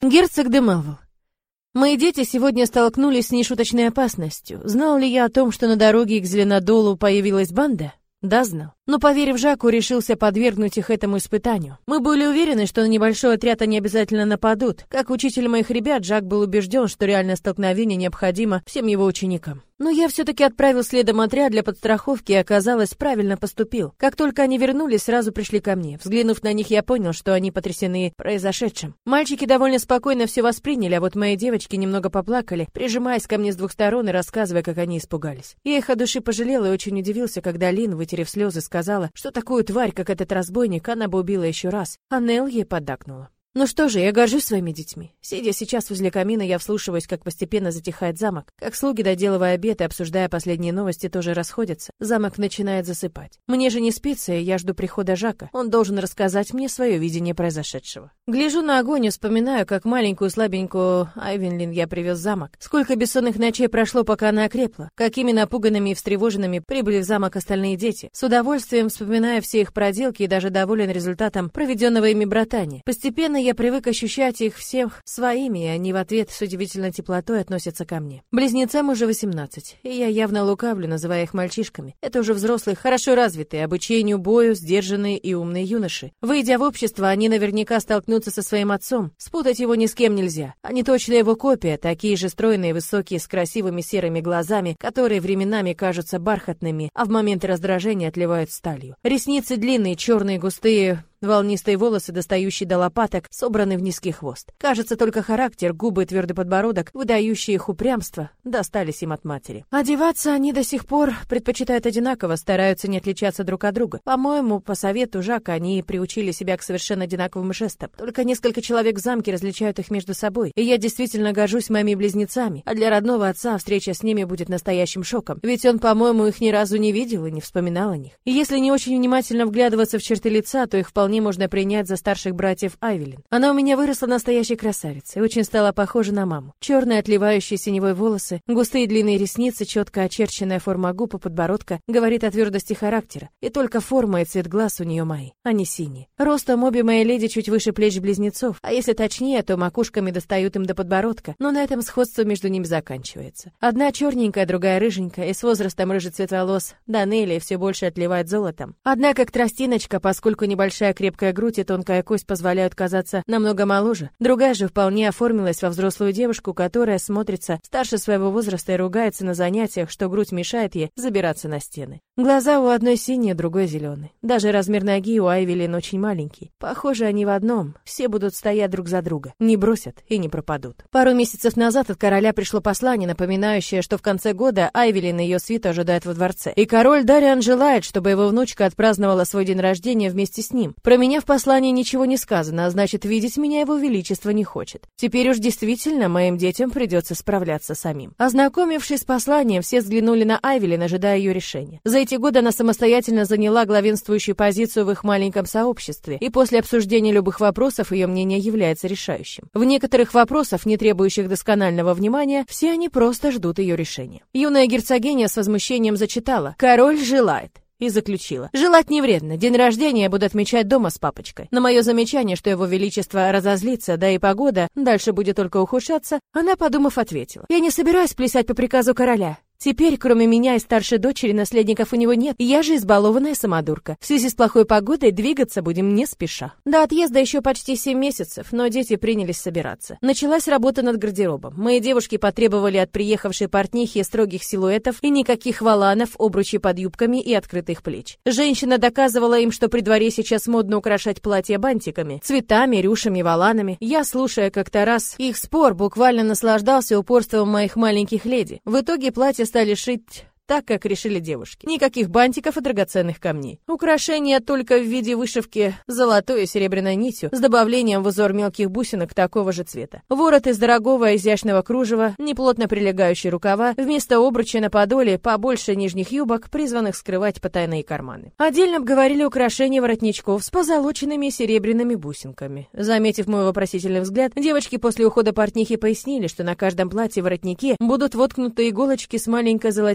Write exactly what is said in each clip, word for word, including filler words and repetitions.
Герцог де Мавл. Мои дети сегодня столкнулись с нешуточной опасностью. Знал ли я о том, что на дороге к Зеленодолу появилась банда? Да, знал. Но, поверив Жаку, решился подвергнуть их этому испытанию. Мы были уверены, что на небольшой отряд они обязательно нападут. Как учитель моих ребят, Жак был убежден, что реальное столкновение необходимо всем его ученикам. Но я все-таки отправил следом отряд для подстраховки и, оказалось, правильно поступил. Как только они вернулись, сразу пришли ко мне. Взглянув на них, я понял, что они потрясены произошедшим. Мальчики довольно спокойно все восприняли, а вот мои девочки немного поплакали, прижимаясь ко мне с двух сторон и рассказывая, как они испугались. Я их от души пожалел и очень удивился, когда Лин, вытерев слезы, сказала, что такую тварь, как этот разбойник, она бы убила еще раз. А Нелл ей поддакнула. Ну что же, я горжусь своими детьми. Сидя сейчас возле камина, я вслушиваюсь, как постепенно затихает замок, как слуги, доделывая обед и обсуждая последние новости, тоже расходятся. Замок начинает засыпать. Мне же не спится, и я жду прихода Жака. Он должен рассказать мне свое видение произошедшего. Гляжу на огонь и вспоминаю, как маленькую слабенькую Айвенлин я привез в замок. Сколько бессонных ночей прошло, пока она окрепла. Какими напуганными и встревоженными прибыли в замок остальные дети. С удовольствием вспоминая все их проделки и даже доволен результатом проведенного ими братания. Постепенно я привык ощущать их всех своими, и они в ответ с удивительной теплотой относятся ко мне. Близнецам уже восемнадцать, и я явно лукавлю, называя их мальчишками. Это уже взрослые, хорошо развитые, обучению бою, сдержанные и умные юноши. Выйдя в общество, они наверняка столкнутся со своим отцом. Спутать его ни с кем нельзя. Они точно его копия, такие же стройные, высокие, с красивыми серыми глазами, которые временами кажутся бархатными, а в моменты раздражения отливают сталью. Ресницы длинные, черные, густые, волнистые волосы, достающие до лопаток, собраны в низкий хвост. Кажется, только характер, губы и твердый подбородок, выдающие их упрямство, достались им от матери. Одеваться они до сих пор предпочитают одинаково, стараются не отличаться друг от друга. По-моему, по совету Жака, они приучили себя к совершенно одинаковым жестам. Только несколько человек в замке различают их между собой. И я действительно горжусь моими близнецами. А для родного отца встреча с ними будет настоящим шоком. Ведь он, по-моему, их ни разу не видел и не вспоминал о них. И если не очень внимательно вглядываться в черты лица, то их вполне можно принять за старших братьев Айвелин. Она у меня выросла настоящей красавицей, и очень стала похожа на маму. Черные отливающие синевой волосы, густые длинные ресницы, четко очерченная форма губ и подбородка говорит о твердости характера, и только форма и цвет глаз у нее мои, а не синие. Ростом обе мои леди чуть выше плеч близнецов, а если точнее, то макушками достают им до подбородка, но на этом сходство между ними заканчивается. Одна черненькая, другая рыженькая, и с возрастом рыжий цвет волос до Нелли все больше отливает золотом. Одна как тростиночка, поскольку небольшая крепкая грудь и тонкая кость позволяют казаться намного моложе. Другая же вполне оформилась во взрослую девушку, которая смотрится старше своего возраста и ругается на занятиях, что грудь мешает ей забираться на стены. Глаза у одной синие, другой зеленый. Даже размер ноги у Айвелин очень маленький. Похоже, они в одном. Все будут стоять друг за друга. Не бросят и не пропадут. Пару месяцев назад от короля пришло послание, напоминающее, что в конце года Айвелин и ее свита ожидают во дворце. И король Дариан желает, чтобы его внучка отпраздновала свой день рождения вместе с ним. Про меня в послании ничего не сказано, а значит, видеть меня его величество не хочет. Теперь уж действительно моим детям придется справляться самим. Ознакомившись с посланием, все взглянули на Айвелин, ожидая ее решения. За эти годы она самостоятельно заняла главенствующую позицию в их маленьком сообществе, и после обсуждения любых вопросов ее мнение является решающим. В некоторых вопросах, не требующих досконального внимания, все они просто ждут ее решения. Юная герцогиня с возмущением зачитала: «Король желает». И заключила: «Желать не вредно. День рождения я буду отмечать дома с папочкой». На мое замечание, что его величество разозлится, да и погода дальше будет только ухудшаться, она, подумав, ответила: «Я не собираюсь плясать по приказу короля. Теперь, кроме меня и старшей дочери, наследников у него нет, и я же избалованная самодурка. В связи с плохой погодой двигаться будем не спеша». До отъезда еще почти семь месяцев, но дети принялись собираться. Началась работа над гардеробом. Мои девушки потребовали от приехавшей портнихи строгих силуэтов и никаких воланов, обручей под юбками и открытых плеч. Женщина доказывала им, что при дворе сейчас модно украшать платья бантиками, цветами, рюшами, воланами. Я, слушая как-то раз их спор, буквально наслаждался упорством моих маленьких леди. В итоге платье стали шить так, как решили девушки. Никаких бантиков и драгоценных камней. Украшения только в виде вышивки золотой и серебряной нитью с добавлением в узор мелких бусинок такого же цвета. Ворот из дорогого изящного кружева, неплотно прилегающие рукава, вместо обруча на подоле побольше нижних юбок, призванных скрывать потайные карманы. Отдельно обговорили украшения воротничков с позолоченными серебряными бусинками. Заметив мой вопросительный взгляд, девочки после ухода портнихи пояснили, что на каждом платье воротнике будут воткнуты иголочки с маленькой золотистой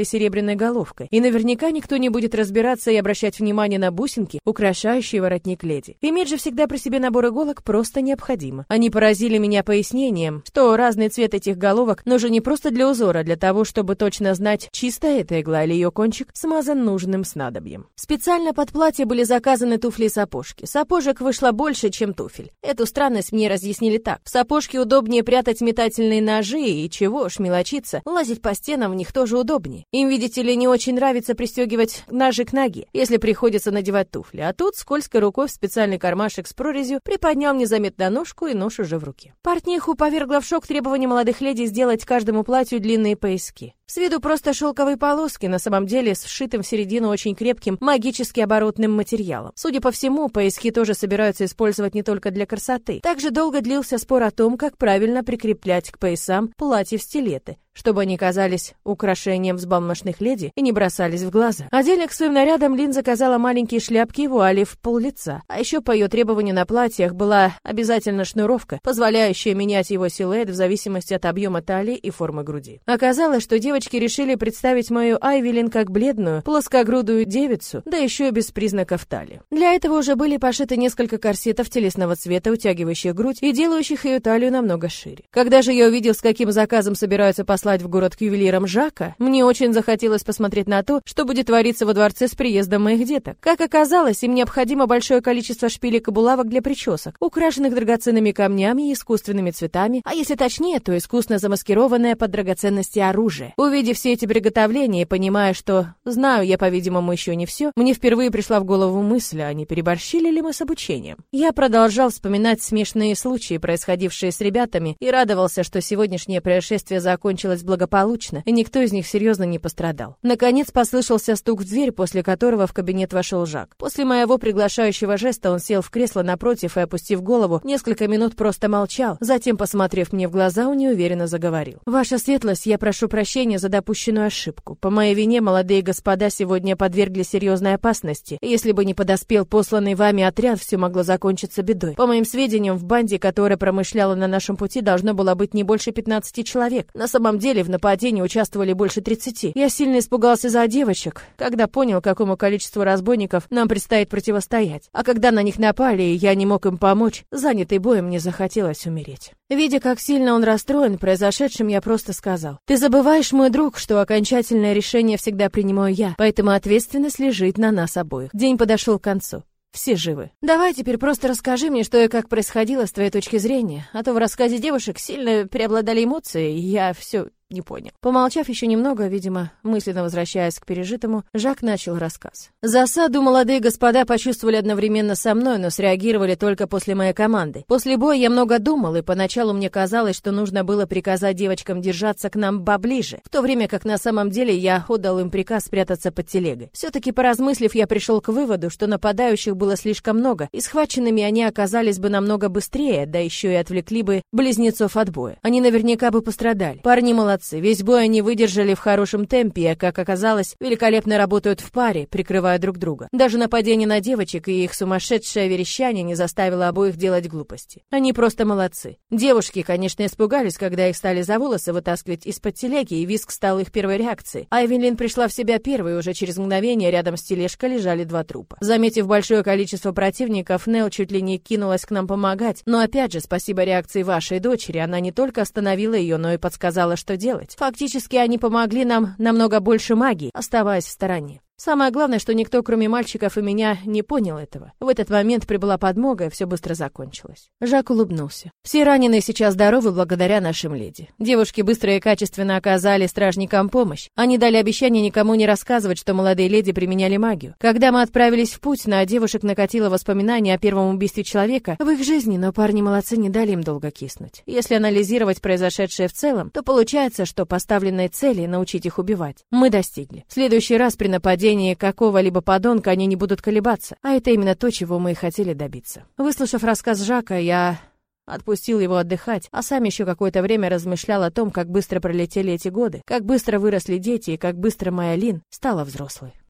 серебряной головкой. И наверняка никто не будет разбираться и обращать внимание на бусинки, украшающие воротник леди. Иметь же всегда при себе набор иголок просто необходимо. Они поразили меня пояснением, что разный цвет этих головок нужен не просто для узора, а для того, чтобы точно знать, чистая эта игла или ее кончик смазан нужным снадобьем. Специально под платье были заказаны туфли и сапожки. Сапожек вышло больше, чем туфель. Эту странность мне разъяснили так. В сапожке удобнее прятать метательные ножи, и чего уж мелочиться, лазить по стенам в них тоже удобнее. Им, видите ли, не очень нравится пристегивать ножи к ноге, если приходится надевать туфли. А тут скользкой рукой в специальный кармашек с прорезью приподнял незаметно ножку, и нож уже в руке. Портниху повергла в шок требование молодых леди сделать каждому платью длинные пояски. С виду просто шелковые полоски, на самом деле с вшитым в середину очень крепким магически оборотным материалом. Судя по всему, пояски тоже собираются использовать не только для красоты. Также долго длился спор о том, как правильно прикреплять к поясам платья-стилеты, чтобы они казались украшением взбалмошных леди и не бросались в глаза. Отдельно к своим нарядам Лин заказала маленькие шляпки и вуали в пол-лица. А еще по ее требованию на платьях была обязательно шнуровка, позволяющая менять его силуэт в зависимости от объема талии и формы груди. Оказалось, что девочки решили представить мою Айвелин как бледную, плоскогрудую девицу, да еще и без признаков талии. Для этого уже были пошиты несколько корсетов телесного цвета, утягивающих грудь и делающих ее талию намного шире. Когда же я увидел, с каким заказом собираются послать в город к ювелирам Жака, мне очень захотелось посмотреть на то, что будет твориться во дворце с приездом моих деток. Как оказалось, им необходимо большое количество шпилек и булавок для причесок, украшенных драгоценными камнями и искусственными цветами, а если точнее, то искусно замаскированное под драгоценности оружие. Увидев все эти приготовления и понимая, что знаю я, по-видимому, еще не все, мне впервые пришла в голову мысль, а не переборщили ли мы с обучением. Я продолжал вспоминать смешные случаи, происходившие с ребятами, и радовался, что сегодняшнее происшествие закончилось благополучно, и никто из них серьезно не пострадал. Наконец послышался стук в дверь, после которого в кабинет вошел Жак. После моего приглашающего жеста он сел в кресло напротив и, опустив голову, несколько минут просто молчал, затем, посмотрев мне в глаза, он неуверенно заговорил. «Ваша светлость, я прошу прощения за допущенную ошибку. По моей вине молодые господа сегодня подвергли серьезной опасности, и если бы не подоспел посланный вами отряд, все могло закончиться бедой. По моим сведениям, в банде, которая промышляла на нашем пути, должно было быть не больше пятнадцати человек. На самом деле в нападении участвовали больше тридцати. Я сильно испугался за девочек, когда понял, какому количеству разбойников нам предстоит противостоять. А когда на них напали, и я не мог им помочь, занятый боем, мне захотелось умереть». Видя, как сильно он расстроен произошедшим, я просто сказал: «Ты забываешь, мой друг, что окончательное решение всегда принимаю я, поэтому ответственность лежит на нас обоих». День подошел к концу. Все живы. Давай теперь просто расскажи мне, что и как происходило с твоей точки зрения, а то в рассказе девушек сильно преобладали эмоции, и я все не понял. Помолчав еще немного, видимо, мысленно возвращаясь к пережитому, Жак начал рассказ. Засаду молодые господа почувствовали одновременно со мной, но среагировали только после моей команды. После боя я много думал, и поначалу мне казалось, что нужно было приказать девочкам держаться к нам поближе, в то время как на самом деле я отдал им приказ спрятаться под телегой. Все-таки, поразмыслив, я пришел к выводу, что нападающих было слишком много, и схваченными они оказались бы намного быстрее, да еще и отвлекли бы близнецов от боя. Они наверняка бы пострадали. Парни молодцы. Весь бой они выдержали в хорошем темпе, а, как оказалось, великолепно работают в паре, прикрывая друг друга. Даже нападение на девочек и их сумасшедшее верещание не заставило обоих делать глупости. Они просто молодцы. Девушки, конечно, испугались, когда их стали за волосы вытаскивать из-под телеги, и визг стал их первой реакцией. Айвелин пришла в себя первой, и уже через мгновение рядом с тележкой лежали два трупа. Заметив большое количество противников, Нел чуть ли не кинулась к нам помогать, но опять же, спасибо реакции вашей дочери, она не только остановила ее, но и подсказала, что делать. Фактически они помогли нам намного больше магии, оставаясь в стороне. Самое главное, что никто, кроме мальчиков и меня, не понял этого. В этот момент прибыла подмога, и все быстро закончилось. Жак улыбнулся. Все раненые сейчас здоровы благодаря нашим леди. Девушки быстро и качественно оказали стражникам помощь. Они дали обещание никому не рассказывать, что молодые леди применяли магию. Когда мы отправились в путь, на девушек накатило воспоминание о первом убийстве человека в их жизни, но парни молодцы, не дали им долго киснуть. Если анализировать произошедшее в целом, то получается, что поставленной цели научить их убивать мы достигли. В следующий раз при нападении какого-либо подонка они не будут колебаться, а это именно то, чего мы и хотели добиться. Выслушав рассказ Жака, я отпустил его отдыхать, а сам еще какое-то время размышлял о том, как быстро пролетели эти годы, как быстро выросли дети и как быстро моя Лин стала взрослой.